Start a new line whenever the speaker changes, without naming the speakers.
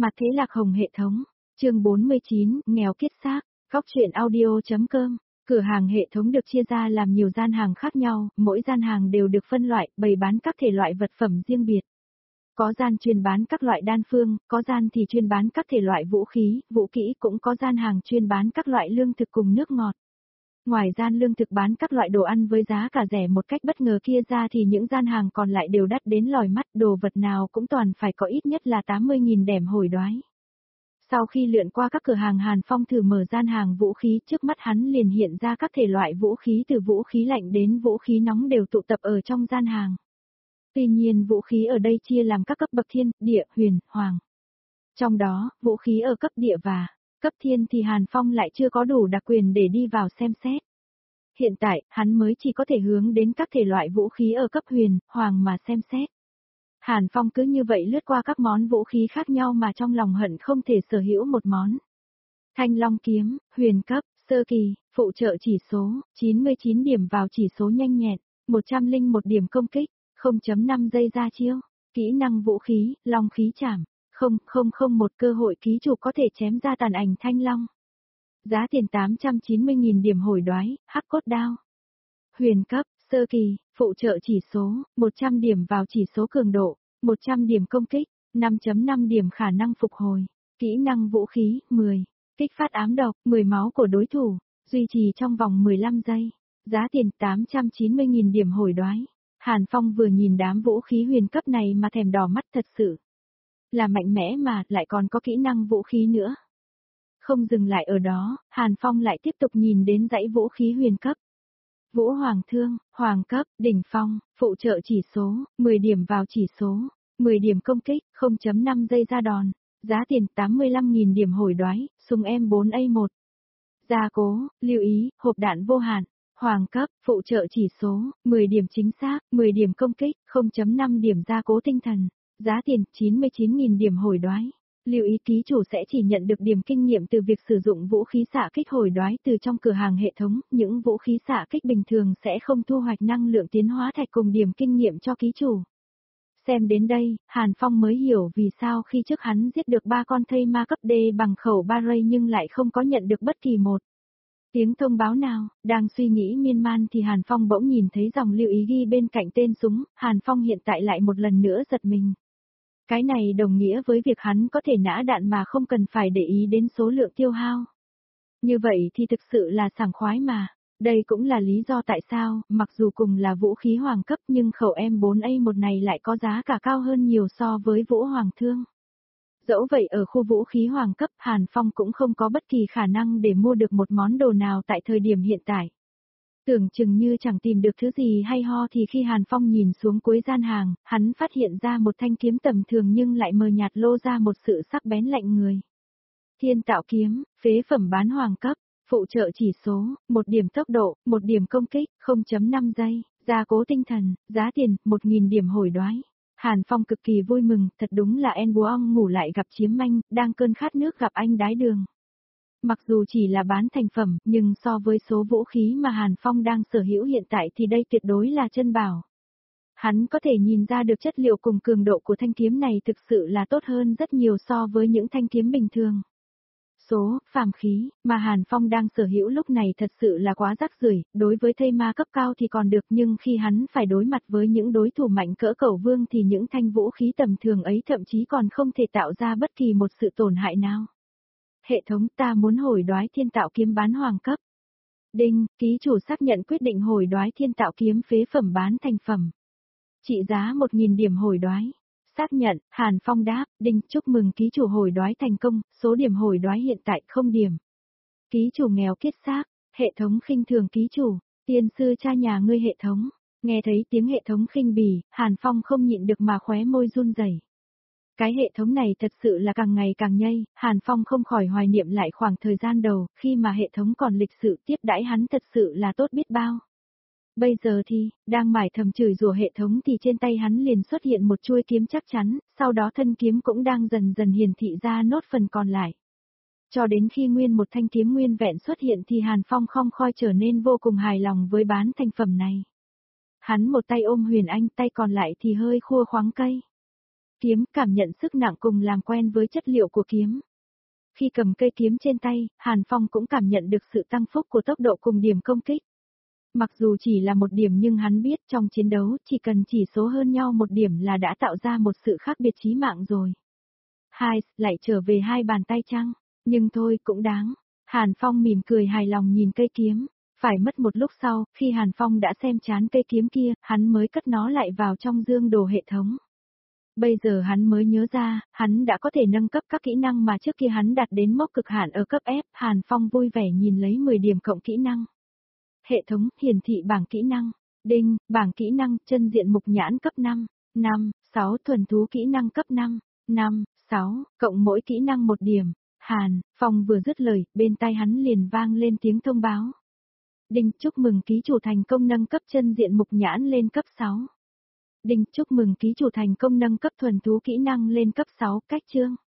Mặt thế lạc hồng hệ thống. Chương 49, nghèo kiết xác. Góc truyện audio.com. Cửa hàng hệ thống được chia ra làm nhiều gian hàng khác nhau, mỗi gian hàng đều được phân loại, bày bán các thể loại vật phẩm riêng biệt. Có gian chuyên bán các loại đan phương, có gian thì chuyên bán các thể loại vũ khí, vũ kỹ, cũng có gian hàng chuyên bán các loại lương thực cùng nước ngọt. Ngoài gian lương thực bán các loại đồ ăn với giá cả rẻ một cách bất ngờ kia ra thì những gian hàng còn lại đều đắt đến lòi mắt, đồ vật nào cũng toàn phải có ít nhất là 80.000 đẻm hối đoái. Sau khi lượn qua các cửa hàng Hàn Phong thử mở gian hàng vũ khí, trước mắt hắn liền hiện ra các thể loại vũ khí từ vũ khí lạnh đến vũ khí nóng đều tụ tập ở trong gian hàng. Tuy nhiên vũ khí ở đây chia làm các cấp bậc thiên, địa, huyền, hoàng. Trong đó, vũ khí ở cấp địa và cấp thiên thì Hàn Phong lại chưa có đủ đặc quyền để đi vào xem xét. Hiện tại, hắn mới chỉ có thể hướng đến các thể loại vũ khí ở cấp huyền, hoàng mà xem xét. Hàn Phong cứ như vậy lướt qua các món vũ khí khác nhau mà trong lòng hận không thể sở hữu một món. Thanh Long kiếm, huyền cấp, sơ kỳ, phụ trợ chỉ số, 99 điểm vào chỉ số nhanh nhẹn, 101 điểm công kích, 0.5 giây ra chiêu, kỹ năng vũ khí, long khí chảm, 0001 cơ hội ký chủ có thể chém ra tàn ảnh thanh long. Giá tiền 890.000 điểm hối đoái, hắc cốt đao. Huyền cấp, sơ kỳ, phụ trợ chỉ số, 100 điểm vào chỉ số cường độ, 100 điểm công kích, 5.5 điểm khả năng phục hồi, kỹ năng vũ khí, 10, kích phát ám độc, 10 máu của đối thủ, duy trì trong vòng 15 giây, giá tiền 890.000 điểm hối đoái. Hàn Phong vừa nhìn đám vũ khí huyền cấp này mà thèm đỏ mắt thật sự. Là mạnh mẽ mà, lại còn có kỹ năng vũ khí nữa. Không dừng lại ở đó, Hàn Phong lại tiếp tục nhìn đến dãy vũ khí huyền cấp. Vũ Hoàng Thương, Hoàng cấp, đỉnh phong, phụ trợ chỉ số, 10 điểm vào chỉ số, 10 điểm công kích, 0.5 giây ra đòn, giá tiền 85.000 điểm hối đoái, súng M4A1. Gia cố, lưu ý, hộp đạn vô hạn, Hoàng cấp, phụ trợ chỉ số, 10 điểm chính xác, 10 điểm công kích, 0.5 điểm gia cố tinh thần, giá tiền 99.000 điểm hối đoái. Lưu ý ký chủ sẽ chỉ nhận được điểm kinh nghiệm từ việc sử dụng vũ khí xạ kích hối đoái từ trong cửa hàng hệ thống, những vũ khí xạ kích bình thường sẽ không thu hoạch năng lượng tiến hóa thạch cùng điểm kinh nghiệm cho ký chủ. Xem đến đây, Hàn Phong mới hiểu vì sao khi trước hắn giết được 3 con thây ma cấp D bằng khẩu Barray nhưng lại không có nhận được bất kỳ một tiếng thông báo nào. Đang suy nghĩ miên man thì Hàn Phong bỗng nhìn thấy dòng lưu ý ghi bên cạnh tên súng, Hàn Phong hiện tại lại một lần nữa giật mình. Cái này đồng nghĩa với việc hắn có thể nã đạn mà không cần phải để ý đến số lượng tiêu hao. Như vậy thì thực sự là sảng khoái mà. Đây cũng là lý do tại sao, mặc dù cùng là vũ khí hoàng cấp nhưng khẩu M4A1 này lại có giá cả cao hơn nhiều so với vũ hoàng thương. Dẫu vậy ở khu vũ khí hoàng cấp Hàn Phong cũng không có bất kỳ khả năng để mua được một món đồ nào tại thời điểm hiện tại. Tưởng chừng như chẳng tìm được thứ gì hay ho thì khi Hàn Phong nhìn xuống cuối gian hàng, hắn phát hiện ra một thanh kiếm tầm thường nhưng lại mờ nhạt lô ra một sự sắc bén lạnh người. Thiên Tạo kiếm, phế phẩm bán hoàng cấp, phụ trợ chỉ số, 1 điểm tốc độ, 1 điểm công kích, 0.5 giây, gia cố tinh thần, giá tiền, 1.000 điểm hối đoái. Hàn Phong cực kỳ vui mừng, thật đúng là En Búa Ong ngủ lại gặp chiếm manh, đang cơn khát nước gặp anh đái đường. Mặc dù chỉ là bán thành phẩm, nhưng so với số vũ khí mà Hàn Phong đang sở hữu hiện tại thì đây tuyệt đối là chân bảo. Hắn có thể nhìn ra được chất liệu cùng cường độ của thanh kiếm này thực sự là tốt hơn rất nhiều so với những thanh kiếm bình thường. Số, phàm khí, mà Hàn Phong đang sở hữu lúc này thật sự là quá rác rưởi, đối với thây ma cấp cao thì còn được nhưng khi hắn phải đối mặt với những đối thủ mạnh cỡ Cẩu Vương thì những thanh vũ khí tầm thường ấy thậm chí còn không thể tạo ra bất kỳ một sự tổn hại nào. Hệ thống ta muốn hối đoái Thiên Tạo kiếm bán hoàng cấp. Đinh, ký chủ xác nhận quyết định hối đoái Thiên Tạo kiếm phế phẩm bán thành phẩm. Trị giá 1.000 điểm hối đoái. Xác nhận, Hàn Phong đáp, đinh, chúc mừng ký chủ hối đoái thành công, số điểm hối đoái hiện tại 0 điểm. Ký chủ nghèo kiết xác, hệ thống khinh thường ký chủ, tiên sư cha nhà ngươi hệ thống. Nghe thấy tiếng hệ thống khinh bỉ, Hàn Phong không nhịn được mà khóe môi run rẩy. Cái hệ thống này thật sự là càng ngày càng nhây, Hàn Phong không khỏi hoài niệm lại khoảng thời gian đầu, khi mà hệ thống còn lịch sự tiếp đãi hắn thật sự là tốt biết bao. Bây giờ thì, đang mải thầm chửi rủa hệ thống thì trên tay hắn liền xuất hiện một chuôi kiếm chắc chắn, sau đó thân kiếm cũng đang dần dần hiển thị ra nốt phần còn lại. Cho đến khi nguyên một thanh kiếm nguyên vẹn xuất hiện thì Hàn Phong không khỏi trở nên vô cùng hài lòng với bán thành phẩm này. Hắn một tay ôm Huyền Anh, tay còn lại thì hơi khua khoáng cây. kiếm, cảm nhận sức nặng cùng làm quen với chất liệu của kiếm. Khi cầm cây kiếm trên tay, Hàn Phong cũng cảm nhận được sự tăng phúc của tốc độ cùng điểm công kích. Mặc dù chỉ là một điểm nhưng hắn biết trong chiến đấu chỉ cần chỉ số hơn nhau một điểm là đã tạo ra một sự khác biệt chí mạng rồi. Lại trở về hai bàn tay chăng? Nhưng thôi cũng đáng. Hàn Phong mỉm cười hài lòng nhìn cây kiếm. Phải mất một lúc sau, khi Hàn Phong đã xem chán cây kiếm kia, hắn mới cất nó lại vào trong dương đồ hệ thống. Bây giờ hắn mới nhớ ra, hắn đã có thể nâng cấp các kỹ năng mà trước kia hắn đạt đến mốc cực hạn ở cấp F. Hàn Phong vui vẻ nhìn lấy 10 điểm cộng kỹ năng. Hệ thống, hiển thị bảng kỹ năng. Đinh, bảng kỹ năng, chân diện mục nhãn cấp 5, 6, thuần thú kỹ năng cấp 5, 6, cộng mỗi kỹ năng 1 điểm. Hàn Phong vừa dứt lời, bên tai hắn liền vang lên tiếng thông báo. Đinh, chúc mừng ký chủ thành công nâng cấp chân diện mục nhãn lên cấp 6. Đinh, chúc mừng ký chủ thành công nâng cấp thuần thú kỹ năng lên cấp 6, cách chương.